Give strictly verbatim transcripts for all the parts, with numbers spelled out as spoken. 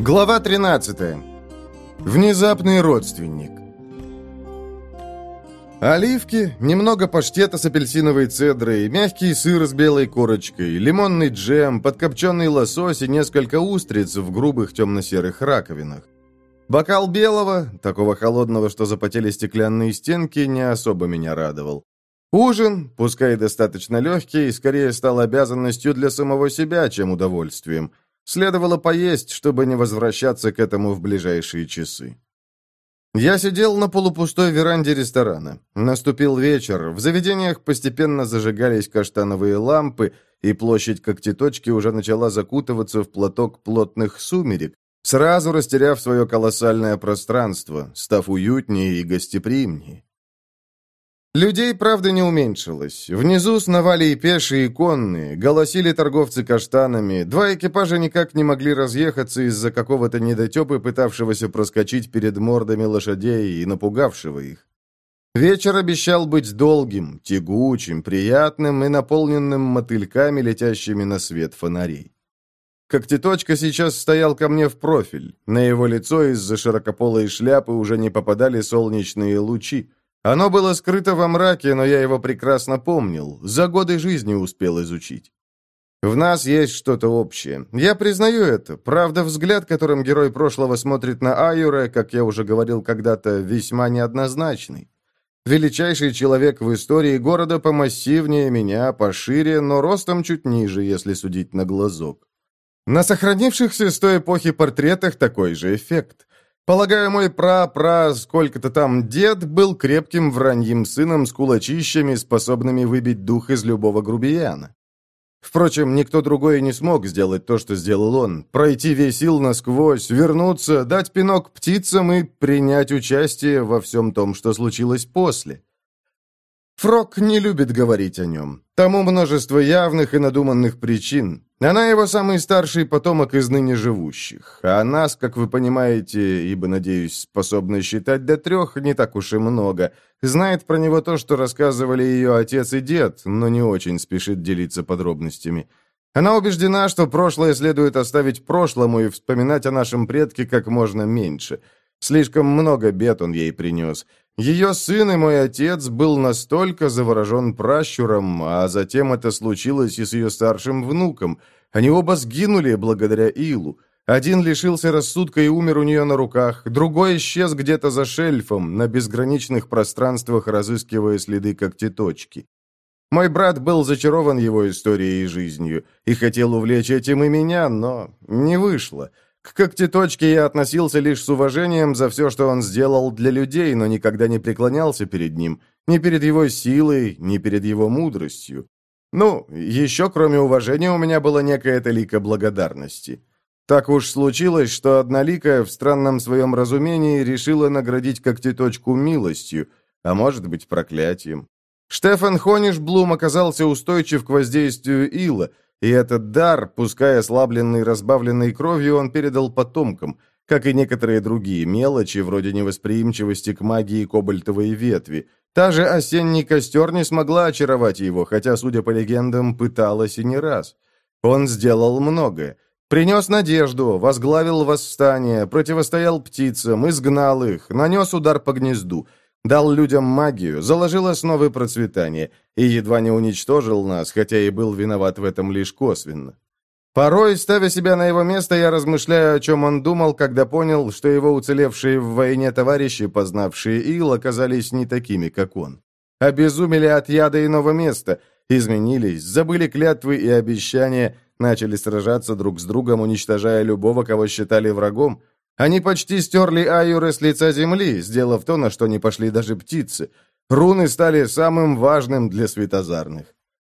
Глава тринадцатая. Внезапный родственник. Оливки, немного паштета с апельсиновой цедрой, мягкий сыр с белой корочкой, лимонный джем, подкопченый лосось и несколько устриц в грубых темно-серых раковинах. Бокал белого, такого холодного, что запотели стеклянные стенки, не особо меня радовал. Ужин, пускай достаточно легкий, скорее стал обязанностью для самого себя, чем удовольствием. Следовало поесть, чтобы не возвращаться к этому в ближайшие часы. Я сидел на полупустой веранде ресторана. Наступил вечер, в заведениях постепенно зажигались каштановые лампы, и площадь Когтеточки уже начала закутываться в платок плотных сумерек, сразу растеряв свое колоссальное пространство, став уютнее и гостеприимнее. Людей, правда, не уменьшилось. Внизу сновали и пешие, и конные, голосили торговцы каштанами, два экипажа никак не могли разъехаться из-за какого-то недотепы, пытавшегося проскочить перед мордами лошадей и напугавшего их. Вечер обещал быть долгим, тягучим, приятным и наполненным мотыльками, летящими на свет фонарей. Когтеточка сейчас стоял ко мне в профиль. На его лицо из-за широкополой шляпы уже не попадали солнечные лучи. Оно было скрыто во мраке, но я его прекрасно помнил, за годы жизни успел изучить. В нас есть что-то общее. Я признаю это. Правда, взгляд, которым герой прошлого смотрит на Аюре, как я уже говорил когда-то, весьма неоднозначный. Величайший человек в истории города помассивнее меня, пошире, но ростом чуть ниже, если судить на глазок. На сохранившихся с той эпохи портретах такой же эффект. Полагаю, мой пра-пра сколько-то там дед был крепким враньим сыном с кулачищами, способными выбить дух из любого грубияна. Впрочем, никто другой не смог сделать то, что сделал он. Пройти весь ил насквозь, вернуться, дать пинок птицам и принять участие во всем том, что случилось после. Фрог не любит говорить о нем. Тому множество явных и надуманных причин. Она его самый старший потомок из ныне живущих. А нас, как вы понимаете, ибо, надеюсь, способны считать до трех, не так уж и много. Знает про него то, что рассказывали ее отец и дед, но не очень спешит делиться подробностями. Она убеждена, что прошлое следует оставить прошлому и вспоминать о нашем предке как можно меньше. Слишком много бед он ей принес. Ее сын и мой отец был настолько заворожен пращуром, а затем это случилось и с ее старшим внуком. Они оба сгинули благодаря Илу. Один лишился рассудка и умер у нее на руках, другой исчез где-то за шельфом, на безграничных пространствах, разыскивая следы Когтеточки. Мой брат был зачарован его историей и жизнью, и хотел увлечь этим и меня, но не вышло. К Когтеточке я относился лишь с уважением за все, что он сделал для людей, но никогда не преклонялся перед ним, ни перед его силой, ни перед его мудростью. Ну, еще кроме уважения у меня была некая талика благодарности. Так уж случилось, что Одноликая в странном своем разумении решила наградить Когтеточку милостью, а может быть проклятием. Штефан Хонишблум оказался устойчив к воздействию Ила, и этот дар, пускай ослабленный разбавленной кровью, он передал потомкам, как и некоторые другие мелочи, вроде невосприимчивости к магии кобальтовой ветви. Та же осенний костер не смогла очаровать его, хотя, судя по легендам, пыталась и не раз. Он сделал многое. Принес надежду, возглавил восстание, противостоял птицам, изгнал их, нанес удар по гнезду, дал людям магию, заложил основы процветания и едва не уничтожил нас, хотя и был виноват в этом лишь косвенно. Порой, ставя себя на его место, я размышляю, о чем он думал, когда понял, что его уцелевшие в войне товарищи, познавшие Ил, оказались не такими, как он. Обезумели от яда иного места, изменились, забыли клятвы и обещания, начали сражаться друг с другом, уничтожая любого, кого считали врагом. Они почти стерли Аюре с лица земли, сделав то, на что не пошли даже птицы. Руны стали самым важным для светозарных.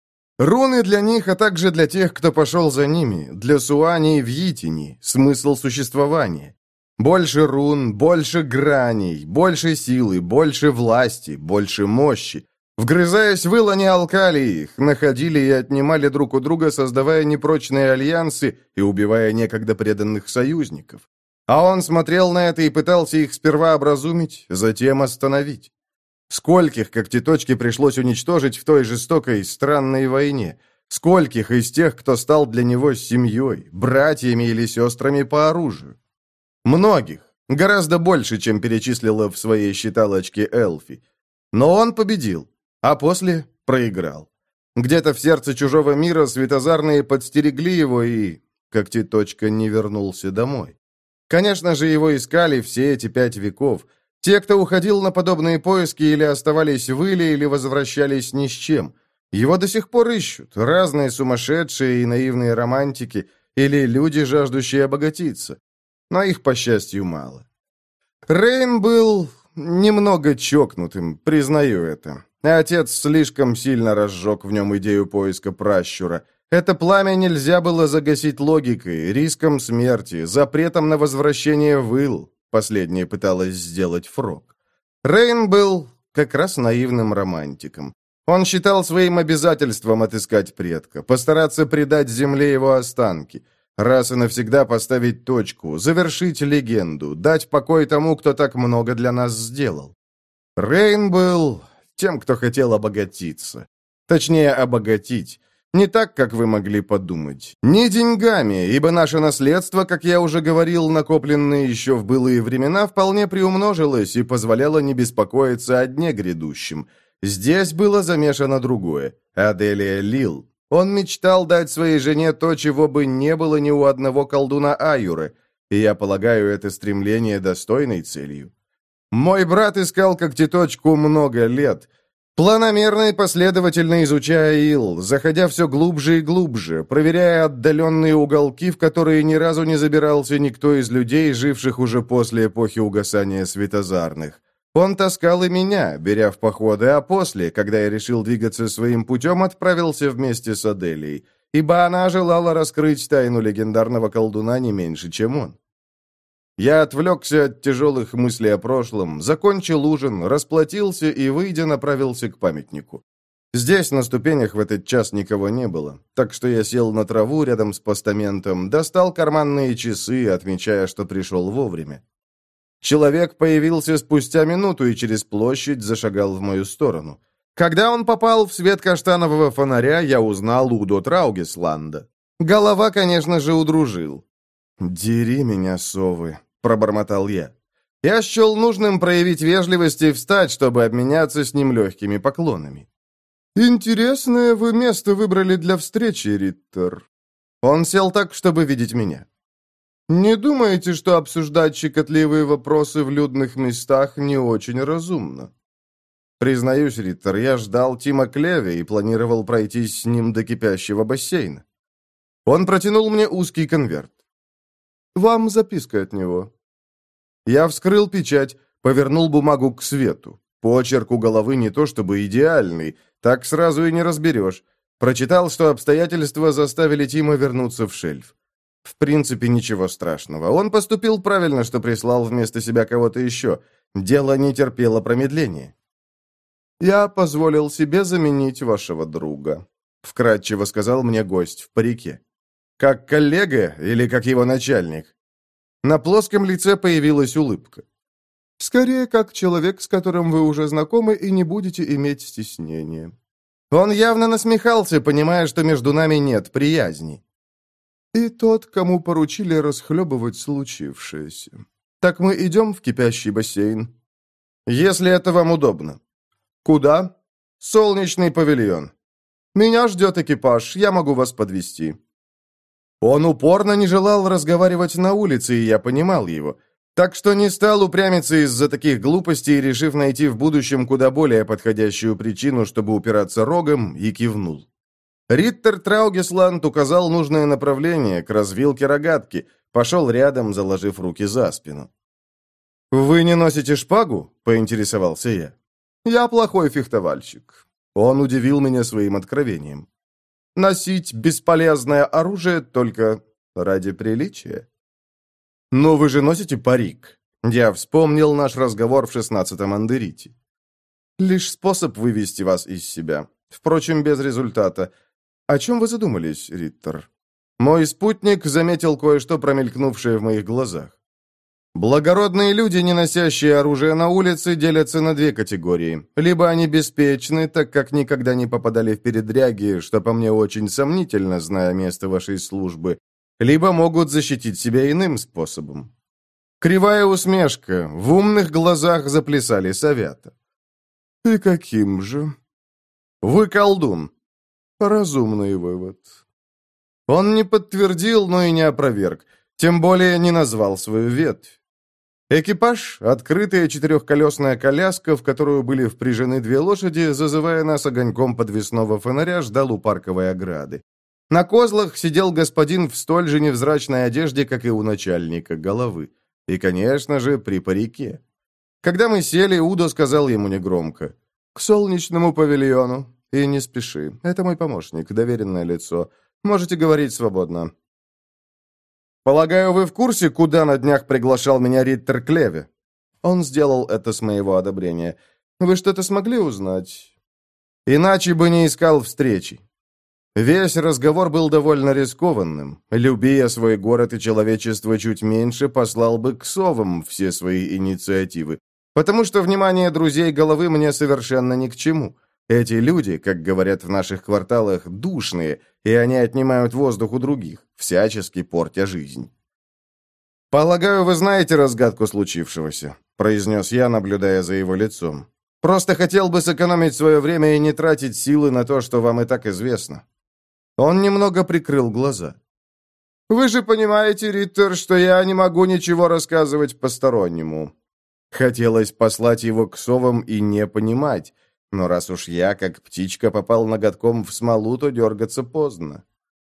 Руны для них, а также для тех, кто пошел за ними, для Суани и Вьитини, смысл существования. Больше рун, больше граней, больше силы, больше власти, больше мощи. Вгрызаясь в ил, они алкали их, находили и отнимали друг у друга, создавая непрочные альянсы и убивая некогда преданных союзников. А он смотрел на это и пытался их сперва образумить, затем остановить. Скольких Когтеточке пришлось уничтожить в той жестокой, странной войне? Скольких из тех, кто стал для него семьей, братьями или сестрами по оружию? Многих. Гораздо больше, чем перечислила в своей считалочке Элфи. Но он победил, а после проиграл. Где-то в сердце чужого мира светозарные подстерегли его, и Когтеточка не вернулся домой. Конечно же, его искали все эти пять веков. Те, кто уходил на подобные поиски, или оставались в Иле, или возвращались ни с чем. Его до сих пор ищут разные сумасшедшие и наивные романтики, или люди, жаждущие обогатиться. Но их, по счастью, мало. Рейн был немного чокнутым, признаю это. Отец слишком сильно разжег в нем идею поиска пращура. Это пламя нельзя было загасить логикой, риском смерти, запретом на возвращение в Ил. Последнее пыталась сделать Фрог. Рейн был как раз наивным романтиком. Он считал своим обязательством отыскать предка, постараться предать земле его останки, раз и навсегда поставить точку, завершить легенду, дать покой тому, кто так много для нас сделал. Рейн был тем, кто хотел обогатиться. Точнее, обогатить. Не так, как вы могли подумать. Не деньгами, ибо наше наследство, как я уже говорил, накопленное еще в былые времена, вполне приумножилось и позволяло не беспокоиться о дне грядущем. Здесь было замешано другое. Аделия Лил. Он мечтал дать своей жене то, чего бы не было ни у одного колдуна Аюры, и я полагаю это стремление достойной целью. Мой брат искал Когтеточку много лет, планомерно и последовательно изучая Ил, заходя все глубже и глубже, проверяя отдаленные уголки, в которые ни разу не забирался никто из людей, живших уже после эпохи угасания светозарных. Он таскал и меня, беря в походы, а после, когда я решил двигаться своим путем, отправился вместе с Аделией, ибо она желала раскрыть тайну легендарного колдуна не меньше, чем он. Я отвлекся от тяжелых мыслей о прошлом, закончил ужин, расплатился и, выйдя, направился к памятнику. Здесь на ступенях в этот час никого не было, так что я сел на траву рядом с постаментом, достал карманные часы, отмечая, что пришел вовремя. Человек появился спустя минуту и через площадь зашагал в мою сторону. Когда он попал в свет каштанового фонаря, я узнал Удо Траугесланда. Голова, конечно же, удружил. «Дери меня, совы», — пробормотал я. Я счел нужным проявить вежливость и встать, чтобы обменяться с ним легкими поклонами. «Интересное вы место выбрали для встречи, Риттер». Он сел так, чтобы видеть меня. «Не думаете, что обсуждать щекотливые вопросы в людных местах не очень разумно?» Признаюсь, Риттер, я ждал Тима Клеви и планировал пройтись с ним до кипящего бассейна. Он протянул мне узкий конверт. «Вам записка от него». Я вскрыл печать, повернул бумагу к свету. Почерк у головы не то чтобы идеальный, так сразу и не разберешь. Прочитал, что обстоятельства заставили Тима вернуться в шельф. В принципе, ничего страшного. Он поступил правильно, что прислал вместо себя кого-то еще. Дело не терпело промедления. «Я позволил себе заменить вашего друга», — вкратчиво сказал мне гость в парике. «Как коллега или как его начальник?» На плоском лице появилась улыбка. «Скорее, как человек, с которым вы уже знакомы и не будете иметь стеснения». Он явно насмехался, понимая, что между нами нет приязни. «И тот, кому поручили расхлебывать случившееся. Так мы идем в кипящий бассейн?» «Если это вам удобно». «Куда?» «Солнечный павильон». «Меня ждет экипаж, я могу вас подвезти». Он упорно не желал разговаривать на улице, и я понимал его. Так что не стал упрямиться из-за таких глупостей, решив найти в будущем куда более подходящую причину, чтобы упираться рогом, и кивнул. Риттер Траугесланд указал нужное направление, к развилке рогатки, пошел рядом, заложив руки за спину. «Вы не носите шпагу?» — поинтересовался я. «Я плохой фехтовальщик». Он удивил меня своим откровением. «Носить бесполезное оружие только ради приличия». «Но вы же носите парик». Я вспомнил наш разговор в шестнадцатом Андерите. «Лишь способ вывести вас из себя. Впрочем, без результата. О чем вы задумались, Риттер?» Мой спутник заметил кое-что, промелькнувшее в моих глазах. Благородные люди, не носящие оружие на улице, делятся на две категории. Либо они беспечны, так как никогда не попадали в передряги, что по мне очень сомнительно, зная место вашей службы, либо могут защитить себя иным способом. Кривая усмешка, в умных глазах заплясали совята. «И каким же?» «Вы колдун». «Разумный вывод». Он не подтвердил, но и не опроверг, тем более не назвал свою ветвь. Экипаж, открытая четырехколесная коляска, в которую были впряжены две лошади, зазывая нас огоньком подвесного фонаря, ждал у парковой ограды. На козлах сидел господин в столь же невзрачной одежде, как и у начальника головы. И, конечно же, при парике. Когда мы сели, Удо сказал ему негромко: «К солнечному павильону. И не спеши. Это мой помощник, доверенное лицо. Можете говорить свободно». «Полагаю, вы в курсе, куда на днях приглашал меня Риттер Клеве?» Он сделал это с моего одобрения. «Вы что-то смогли узнать?» «Иначе бы не искал встречи». Весь разговор был довольно рискованным. Люби я свой город и человечество чуть меньше, послал бы к совам все свои инициативы. Потому что внимание друзей головы мне совершенно ни к чему. Эти люди, как говорят в наших кварталах, душные, и они отнимают воздух у других, всячески портя жизнь. «Полагаю, вы знаете разгадку случившегося», — произнес я, наблюдая за его лицом. «Просто хотел бы сэкономить свое время и не тратить силы на то, что вам и так известно». Он немного прикрыл глаза. «Вы же понимаете, Риттер, что я не могу ничего рассказывать постороннему». Хотелось послать его к совам и не понимать, но раз уж я, как птичка, попал ноготком в смолу, то дергаться поздно.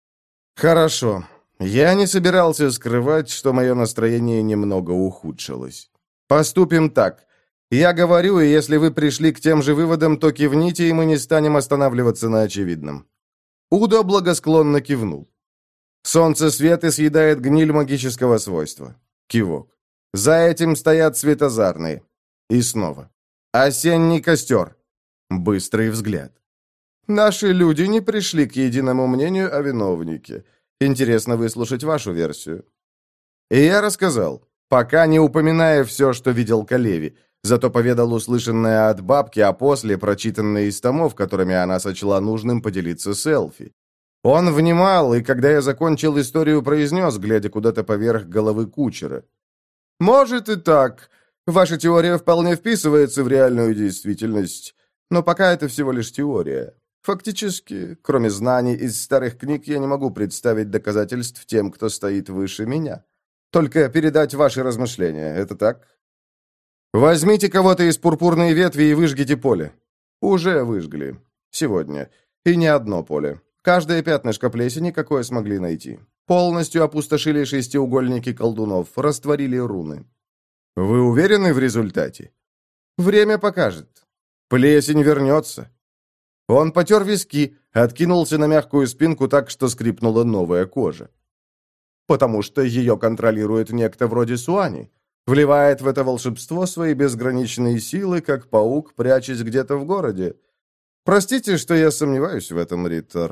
«Хорошо. Я не собирался скрывать, что мое настроение немного ухудшилось. Поступим так. Я говорю, и если вы пришли к тем же выводам, то кивните, и мы не станем останавливаться на очевидном». Удо благосклонно кивнул. «Солнцесвет и съедает гниль магического свойства». Кивок. «За этим стоят светозарные». И снова. «Осенний костер». Быстрый взгляд. «Наши люди не пришли к единому мнению о виновнике. Интересно выслушать вашу версию». И я рассказал, пока не упоминая все, что видел Калеви, зато поведал услышанное от бабки, а после прочитанное из томов, которыми она сочла нужным поделиться с Элфи. Он внимал, и когда я закончил историю, произнес, глядя куда-то поверх головы кучера: «Может и так. Ваша теория вполне вписывается в реальную действительность, но пока это всего лишь теория. Фактически, кроме знаний из старых книг, я не могу представить доказательств тем, кто стоит выше меня. Только передать ваши размышления. Это так? Возьмите кого-то из пурпурной ветви и выжгите поле». Уже выжгли. Сегодня. И не одно поле. Каждое пятнышко плесени, какое смогли найти. Полностью опустошили шестиугольники колдунов, растворили руны. Вы уверены в результате? Время покажет. Плесень вернется. Он потер виски, откинулся на мягкую спинку так, что скрипнула новая кожа. Потому что ее контролирует некто вроде Суани. Вливает в это волшебство свои безграничные силы, как паук, прячась где-то в городе. Простите, что я сомневаюсь в этом, Риттер.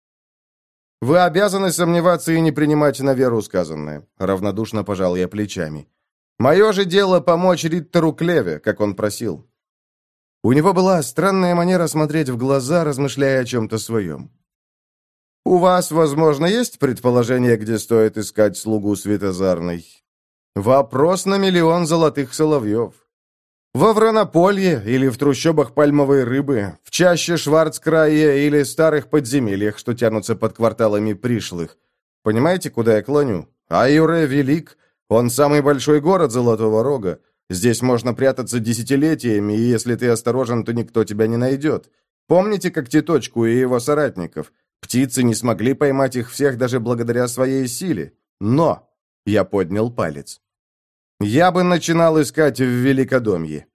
Вы обязаны сомневаться и не принимать на веру сказанное. Равнодушно пожал я плечами. Мое же дело помочь Риттеру Клеве, как он просил. У него была странная манера смотреть в глаза, размышляя о чем-то своем. У вас, возможно, есть предположение, где стоит искать слугу Светозарной? Вопрос на миллион золотых соловьев. Во Вранополье или в трущобах пальмовой рыбы, в чаще Шварцкрая или старых подземельях, что тянутся под кварталами пришлых. Понимаете, куда я клоню? Аюре велик, он самый большой город Золотого Рога. Здесь можно прятаться десятилетиями, и если ты осторожен, то никто тебя не найдет. Помните Когтеточку и его соратников? Птицы не смогли поймать их всех даже благодаря своей силе. Но... Я поднял палец. Я бы начинал искать в Великодомье.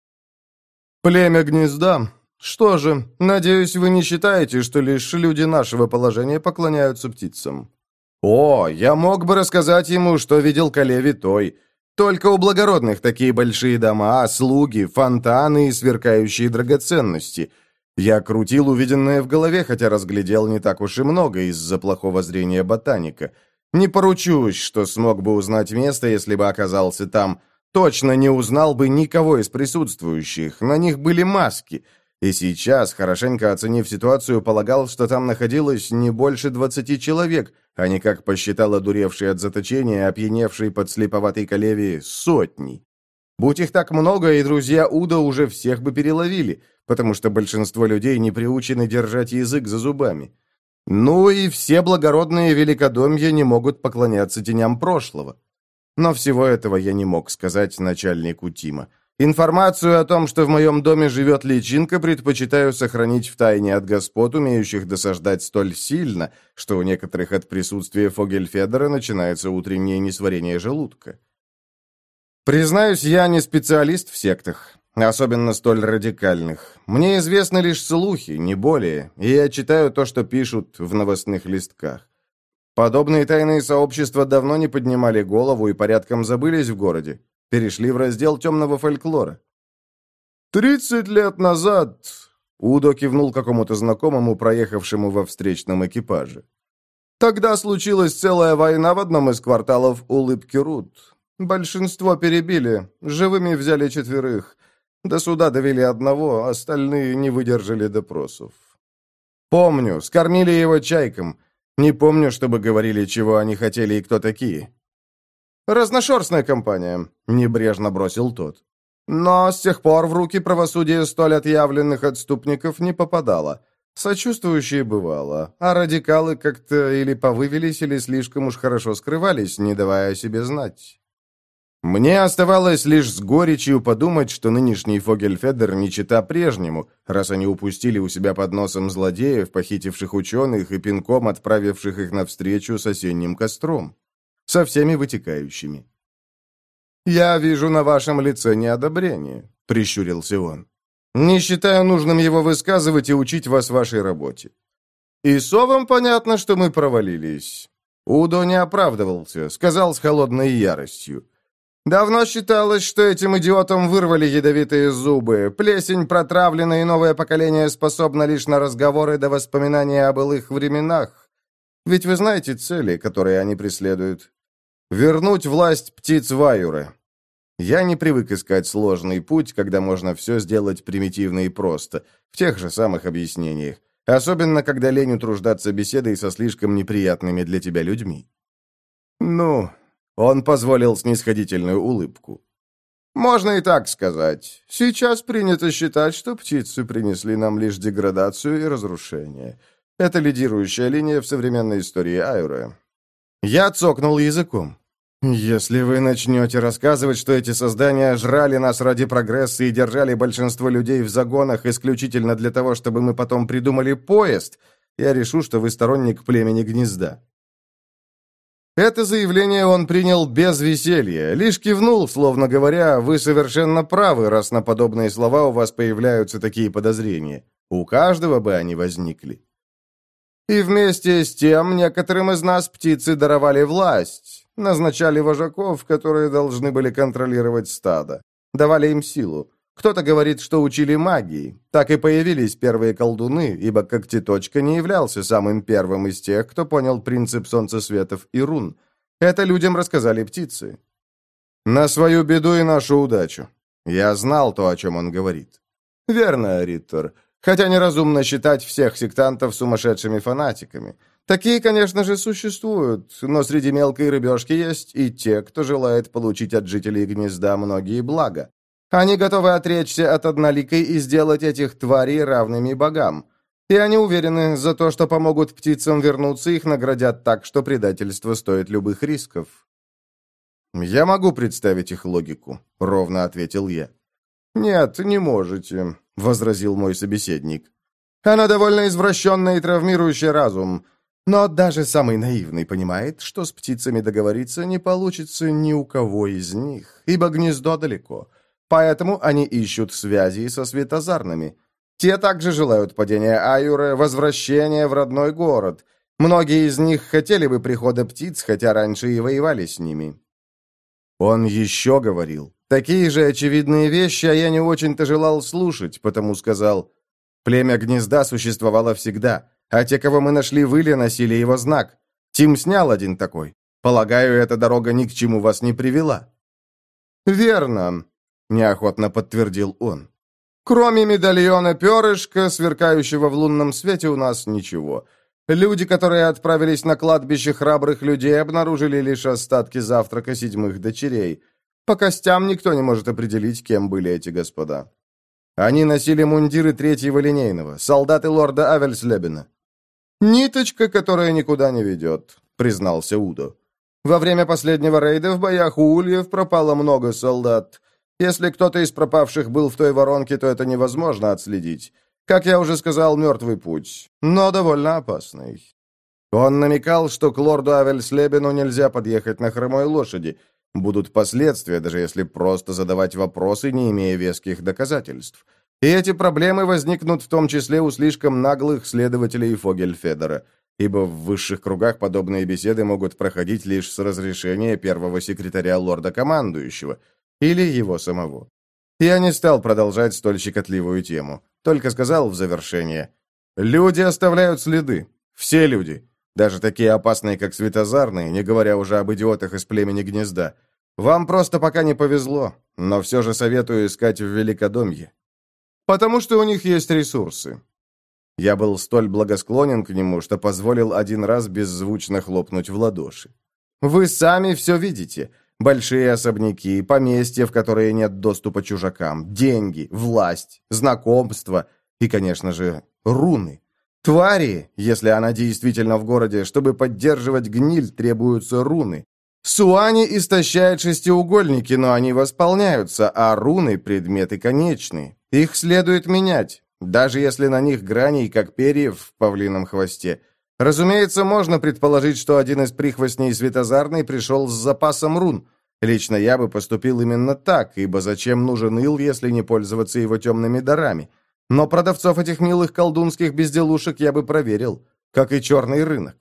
Племя гнезда. Что же, надеюсь, вы не считаете, что лишь люди нашего положения поклоняются птицам? О, я мог бы рассказать ему, что видел Калеви той. Только у благородных такие большие дома, слуги, фонтаны и сверкающие драгоценности. Я крутил увиденное в голове, хотя разглядел не так уж и много из-за плохого зрения ботаника. Не поручусь, что смог бы узнать место, если бы оказался там. Точно не узнал бы никого из присутствующих. На них были маски. И сейчас, хорошенько оценив ситуацию, полагал, что там находилось не больше двадцати человек, а не, как посчитал одуревший от заточения, опьяневший под слеповатой Калеви, сотни. Будь их так много, и друзья Уда уже всех бы переловили, потому что большинство людей не приучены держать язык за зубами. Ну и все благородные великодомья не могут поклоняться теням прошлого. Но всего этого я не мог сказать начальнику Тима. Информацию о том, что в моем доме живет личинка, предпочитаю сохранить в тайне от господ, умеющих досаждать столь сильно, что у некоторых от присутствия Фогельфедера начинается утреннее несварение желудка. Признаюсь, я не специалист в сектах, особенно столь радикальных. Мне известны лишь слухи, не более, и я читаю то, что пишут в новостных листках. Подобные тайные сообщества давно не поднимали голову и порядком забылись в городе. Перешли в раздел темного фольклора. «Тридцать лет назад...» Удо кивнул какому-то знакомому, проехавшему во встречном экипаже. «Тогда случилась целая война в одном из кварталов Улыбки Рут. Большинство перебили, живыми взяли четверых. До суда довели одного, остальные не выдержали допросов. Помню, скормили его чайкам. Не помню, чтобы говорили, чего они хотели и кто такие». «Разношерстная компания», — небрежно бросил тот. «Но с тех пор в руки правосудия столь отъявленных отступников не попадало. Сочувствующие бывало, а радикалы как-то или повывелись, или слишком уж хорошо скрывались, не давая о себе знать». Мне оставалось лишь с горечью подумать, что нынешний Фогельфедер не чета прежнему, раз они упустили у себя под носом злодеев, похитивших ученых и пинком отправивших их навстречу с осенним костром. Со всеми вытекающими. «Я вижу на вашем лице неодобрение», — прищурился он. «Не считаю нужным его высказывать и учить вас вашей работе. И совам понятно, что мы провалились». Удо не оправдывался, сказал с холодной яростью. «Давно считалось, что этим идиотам вырвали ядовитые зубы. Плесень протравлена, и новое поколение способно лишь на разговоры до воспоминания о былых временах. Ведь вы знаете цели, которые они преследуют. Вернуть власть птиц Ваюра. Я не привык искать сложный путь, когда можно все сделать примитивно и просто, в тех же самых объяснениях, особенно когда лень утруждаться беседой со слишком неприятными для тебя людьми». «Ну...» — он позволил снисходительную улыбку. «Можно и так сказать. Сейчас принято считать, что птицы принесли нам лишь деградацию и разрушение. Это лидирующая линия в современной истории Айура». Я цокнул языком. «Если вы начнете рассказывать, что эти создания жрали нас ради прогресса и держали большинство людей в загонах исключительно для того, чтобы мы потом придумали поезд, я решу, что вы сторонник племени Гнезда». Это заявление он принял без веселья, лишь кивнул, словно говоря, «Вы совершенно правы, раз на подобные слова у вас появляются такие подозрения. У каждого бы они возникли». «И вместе с тем некоторым из нас птицы даровали власть». Назначали вожаков, которые должны были контролировать стадо. Давали им силу. Кто-то говорит, что учили магии. Так и появились первые колдуны, ибо Когтеточка не являлся самым первым из тех, кто понял принцип солнцесветов и рун. Это людям рассказали птицы. На свою беду и нашу удачу. Я знал то, о чем он говорит. Верно, Риттер. Хотя неразумно считать всех сектантов сумасшедшими фанатиками. Такие, конечно же, существуют, но среди мелкой рыбешки есть и те, кто желает получить от жителей Гнезда многие блага. Они готовы отречься от одноликой и сделать этих тварей равными богам. И они уверены, за то, что помогут птицам вернуться, их наградят так, что предательство стоит любых рисков. «Я могу представить их логику», — ровно ответил я. «Нет, не можете», — возразил мой собеседник. «Она довольно извращенная и травмирующая разум. Но даже самый наивный понимает, что с птицами договориться не получится ни у кого из них, ибо гнездо далеко. Поэтому они ищут связи со светозарными. Те также желают падения Айура, возвращения в родной город. Многие из них хотели бы прихода птиц, хотя раньше и воевали с ними». Он еще говорил. Такие же очевидные вещи, а я не очень-то желал слушать, потому сказал: «Племя Гнезда существовало всегда. А те, кого мы нашли в Иле, носили его знак. Тим снял один такой. Полагаю, эта дорога ни к чему вас не привела». «Верно», — неохотно подтвердил он. Кроме медальона перышка, сверкающего в лунном свете, у нас ничего. Люди, которые отправились на кладбище храбрых людей, обнаружили лишь остатки завтрака седьмых дочерей. По костям никто не может определить, кем были эти господа. Они носили мундиры третьего линейного, солдаты лорда Авельслебена. «Ниточка, которая никуда не ведет», — признался Удо. «Во время последнего рейда в боях у Ульев пропало много солдат. Если кто-то из пропавших был в той воронке, то это невозможно отследить. Как я уже сказал, мертвый путь, но довольно опасный». Он намекал, что к лорду Авельслебену нельзя подъехать на хромой лошади. Будут последствия, даже если просто задавать вопросы, не имея веских доказательств. И эти проблемы возникнут в том числе у слишком наглых следователей Фогельфедера, ибо в высших кругах подобные беседы могут проходить лишь с разрешения первого секретаря лорда-командующего или его самого. Я не стал продолжать столь щекотливую тему, только сказал в завершение: «Люди оставляют следы. Все люди. Даже такие опасные, как Светозарные, не говоря уже об идиотах из племени Гнезда. Вам просто пока не повезло, но все же советую искать в Великодомье. Потому что у них есть ресурсы». Я был столь благосклонен к нему, что позволил один раз беззвучно хлопнуть в ладоши. «Вы сами все видите. Большие особняки, поместья, в которые нет доступа чужакам, деньги, власть, знакомства и, конечно же, руны. Твари, если она действительно в городе, чтобы поддерживать гниль, требуются руны. Суани истощает шестиугольники, но они восполняются, а руны — предметы конечные. Их следует менять, даже если на них граней, как перьев в павлином хвосте. Разумеется, можно предположить, что один из прихвостней Светозарной пришел с запасом рун. Лично я бы поступил именно так, ибо зачем нужен ил, если не пользоваться его темными дарами? Но продавцов этих милых колдунских безделушек я бы проверил, как и черный рынок.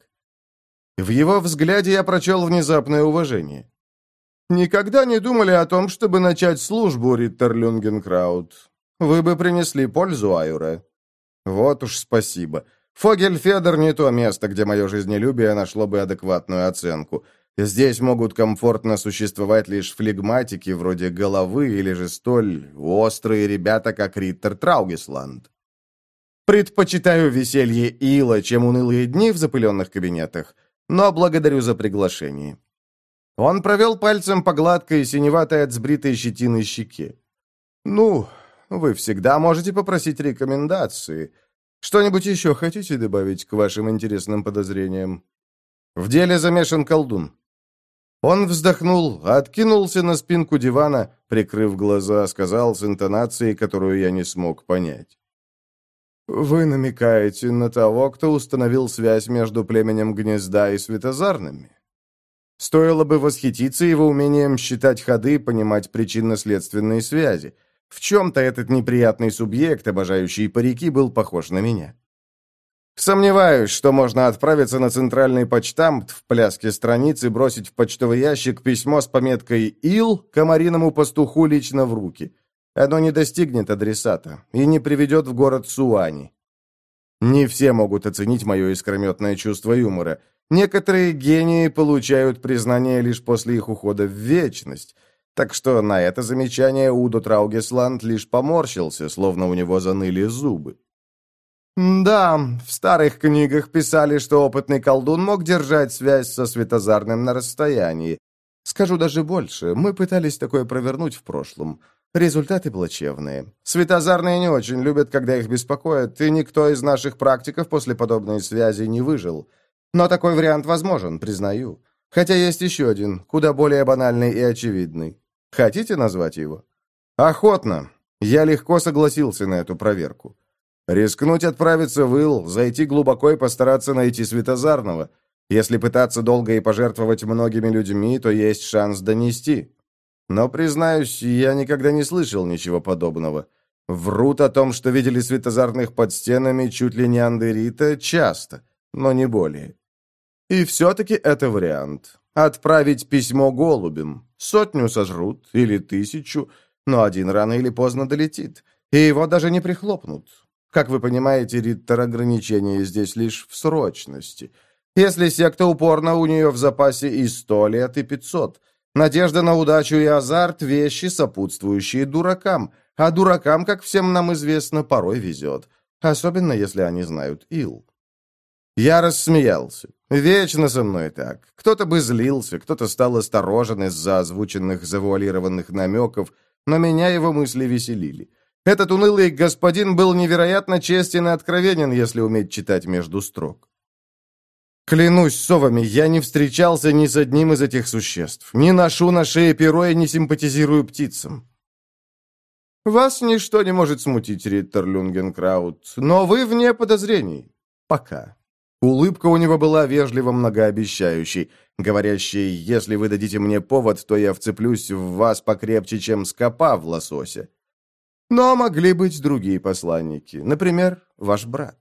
В его взгляде я прочел внезапное уважение. «Никогда не думали о том, чтобы начать службу, Риттер Люнгенкраут? Вы бы принесли пользу, Аюре». «Вот уж спасибо. Фогельфедер не то место, где мое жизнелюбие нашло бы адекватную оценку. Здесь могут комфортно существовать лишь флегматики, вроде головы, или же столь острые ребята, как Риттер Траугисланд. Предпочитаю веселье ила, чем унылые дни в запыленных кабинетах, но благодарю за приглашение». Он провел пальцем по гладкой, синеватой от сбритой щетины щеке. «Ну, вы всегда можете попросить рекомендации. Что-нибудь еще хотите добавить к вашим интересным подозрениям? В деле замешан колдун». Он вздохнул, откинулся на спинку дивана, прикрыв глаза, сказал с интонацией, которую я не смог понять. «Вы намекаете на того, кто установил связь между племенем Гнезда и Светозарными? Стоило бы восхититься его умением считать ходы и понимать причинно-следственные связи. В чем-то этот неприятный субъект, обожающий парики, был похож на меня. Сомневаюсь, что можно отправиться на центральный почтамт в пляске страниц и бросить в почтовый ящик письмо с пометкой «Ил» комариному пастуху лично в руки. Оно не достигнет адресата и не приведет в город Суани. Не все могут оценить мое искрометное чувство юмора. Некоторые гении получают признание лишь после их ухода в вечность. Так что на это замечание Удо Траугисланд лишь поморщился, словно у него заныли зубы. «Да, в старых книгах писали, что опытный колдун мог держать связь со Светозарным на расстоянии. Скажу даже больше, мы пытались такое провернуть в прошлом. Результаты плачевные. Светозарные не очень любят, когда их беспокоят, и никто из наших практиков после подобной связи не выжил. Но такой вариант возможен, признаю. Хотя есть еще один, куда более банальный и очевидный. Хотите назвать его?» «Охотно». Я легко согласился на эту проверку. Рискнуть отправиться в Ил, зайти глубоко и постараться найти Светозарного. Если пытаться долго и пожертвовать многими людьми, то есть шанс донести. Но, признаюсь, я никогда не слышал ничего подобного. Врут о том, что видели Светозарных под стенами чуть ли не андерита, часто, но не более. И все-таки это вариант. Отправить письмо голубям. Сотню сожрут или тысячу, но один рано или поздно долетит, и его даже не прихлопнут. Как вы понимаете, Риттер, ограничение здесь лишь в срочности. Если секта упорна, у нее в запасе и сто лет, и пятьсот. Надежда на удачу и азарт – вещи, сопутствующие дуракам. а дуракам, как всем нам известно, порой везет, особенно если они знают ил. Я рассмеялся. Вечно со мной так. Кто-то бы злился, кто-то стал осторожен из-за озвученных завуалированных намеков, но меня его мысли веселили. Этот унылый господин был невероятно честен и откровенен, если уметь читать между строк. Клянусь совами, я не встречался ни с одним из этих существ. Не ношу на шее перо и не симпатизирую птицам. Вас ничто не может смутить, Риттер Люнгенкраут, но вы вне подозрений. Пока. Улыбка у него была вежливо многообещающей, говорящей: «Если вы дадите мне повод, то я вцеплюсь в вас покрепче, чем скопа в лосося». Но могли быть другие посланники, например, ваш брат.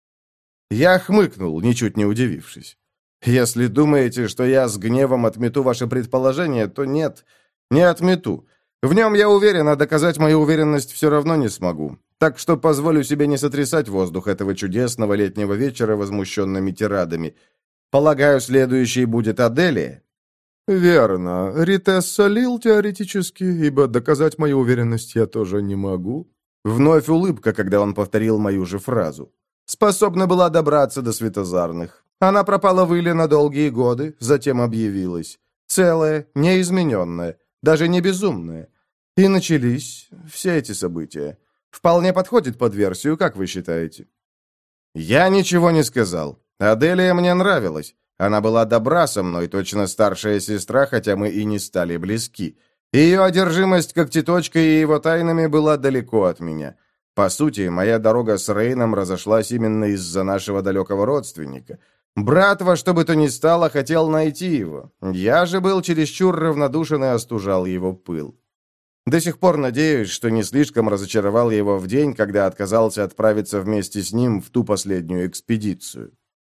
Я хмыкнул, ничуть не удивившись. Если думаете, что я с гневом отмету ваше предположение, то нет, не отмету. В нем я уверен, а доказать мою уверенность все равно не смогу. Так что позволю себе не сотрясать воздух этого чудесного летнего вечера возмущенными тирадами. Полагаю, следующей будет Аделия? Верно. Ритесса Лил теоретически, ибо доказать мою уверенность я тоже не могу. Вновь улыбка, когда он повторил мою же фразу. Способна была добраться до Светозарных. Она пропала в Иле на долгие годы, затем объявилась. Целая, неизмененная, даже не безумная. И начались все эти события. Вполне подходит под версию, как вы считаете? Я ничего не сказал. Аделия мне нравилась. Она была добра со мной, точно старшая сестра, хотя мы и не стали близки. Ее одержимость когтеточкой и его тайнами была далеко от меня. По сути, моя дорога с Рейном разошлась именно из-за нашего далекого родственника. Брат во что бы то ни стало хотел найти его. Я же был чересчур равнодушен и остужал его пыл. До сих пор надеюсь, что не слишком разочаровал его в день, когда отказался отправиться вместе с ним в ту последнюю экспедицию.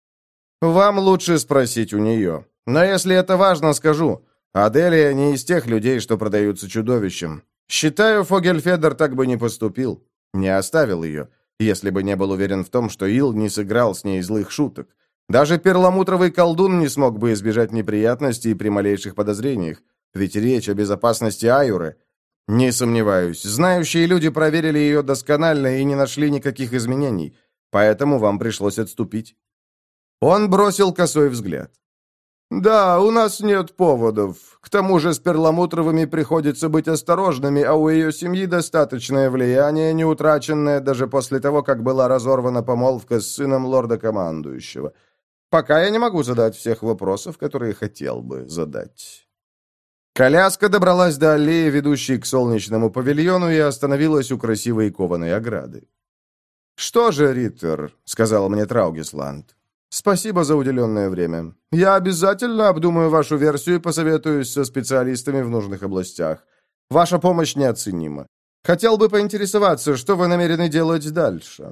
Вам лучше спросить у нее. Но если это важно, скажу. Аделия не из тех людей, что продаются чудовищем. Считаю, Фогельфедер так бы не поступил. Не оставил ее, если бы не был уверен в том, что Ил не сыграл с ней злых шуток. Даже перламутровый колдун не смог бы избежать неприятностей при малейших подозрениях, ведь речь о безопасности Аюры. Не сомневаюсь, знающие люди проверили ее досконально и не нашли никаких изменений, поэтому вам пришлось отступить. Он бросил косой взгляд. «Да, у нас нет поводов. К тому же с Перламутровыми приходится быть осторожными, а у ее семьи достаточное влияние, не утраченное даже после того, как была разорвана помолвка с сыном лорда-командующего. Пока я не могу задать всех вопросов, которые хотел бы задать». Коляска добралась до аллеи, ведущей к солнечному павильону, и остановилась у красивой кованой ограды. «Что же, Риттер», — сказал мне Траугисланд, — «спасибо за уделенное время. Я обязательно обдумаю вашу версию и посоветуюсь со специалистами в нужных областях. Ваша помощь неоценима. Хотел бы поинтересоваться, что вы намерены делать дальше».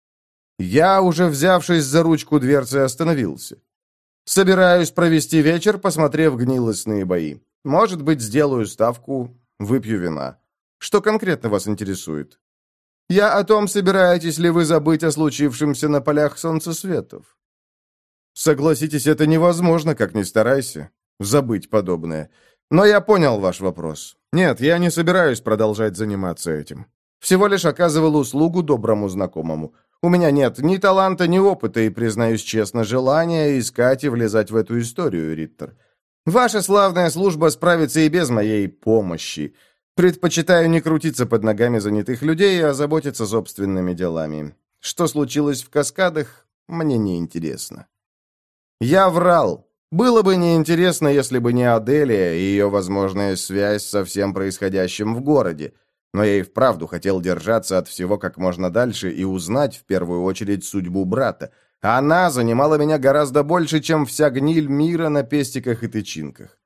Я, уже взявшись за ручку дверцы, остановился. «Собираюсь провести вечер, посмотрев гнилостные бои. Может быть, сделаю ставку, выпью вина. Что конкретно вас интересует? Я о том, собираетесь ли вы забыть о случившемся на полях солнцесветов. Согласитесь, это невозможно, как ни старайся, забыть подобное. Но я понял ваш вопрос. Нет, я не собираюсь продолжать заниматься этим. Всего лишь оказывал услугу доброму знакомому. У меня нет ни таланта, ни опыта, и, признаюсь честно, желания искать и влезать в эту историю, Риттер. Ваша славная служба справится и без моей помощи. Предпочитаю не крутиться под ногами занятых людей, а заботиться собственными делами. Что случилось в каскадах, мне не интересно. Я врал. Было бы неинтересно, если бы не Аделия и ее возможная связь со всем происходящим в городе. Но я и вправду хотел держаться от всего как можно дальше и узнать в первую очередь судьбу брата. Она занимала меня гораздо больше, чем вся гниль мира на пестиках и тычинках.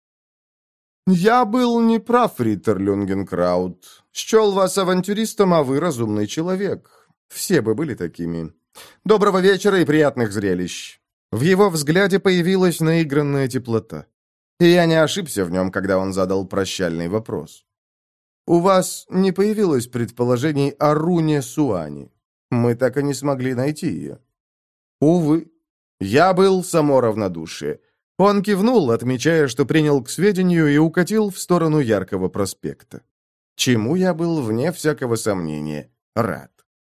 «Я был неправ, Риттер Люнгенкраут. Счел вас авантюристом, а вы разумный человек. Все бы были такими. Доброго вечера и приятных зрелищ». В его взгляде появилась наигранная теплота. И я не ошибся в нем, когда он задал прощальный вопрос. «У вас не появилось предположений о руне Суани? Мы так и не смогли найти ее». Увы, я был само равнодушие. Он кивнул, отмечая, что принял к сведению, и укатил в сторону Яркого проспекта. чему я был, вне всякого сомнения, рад.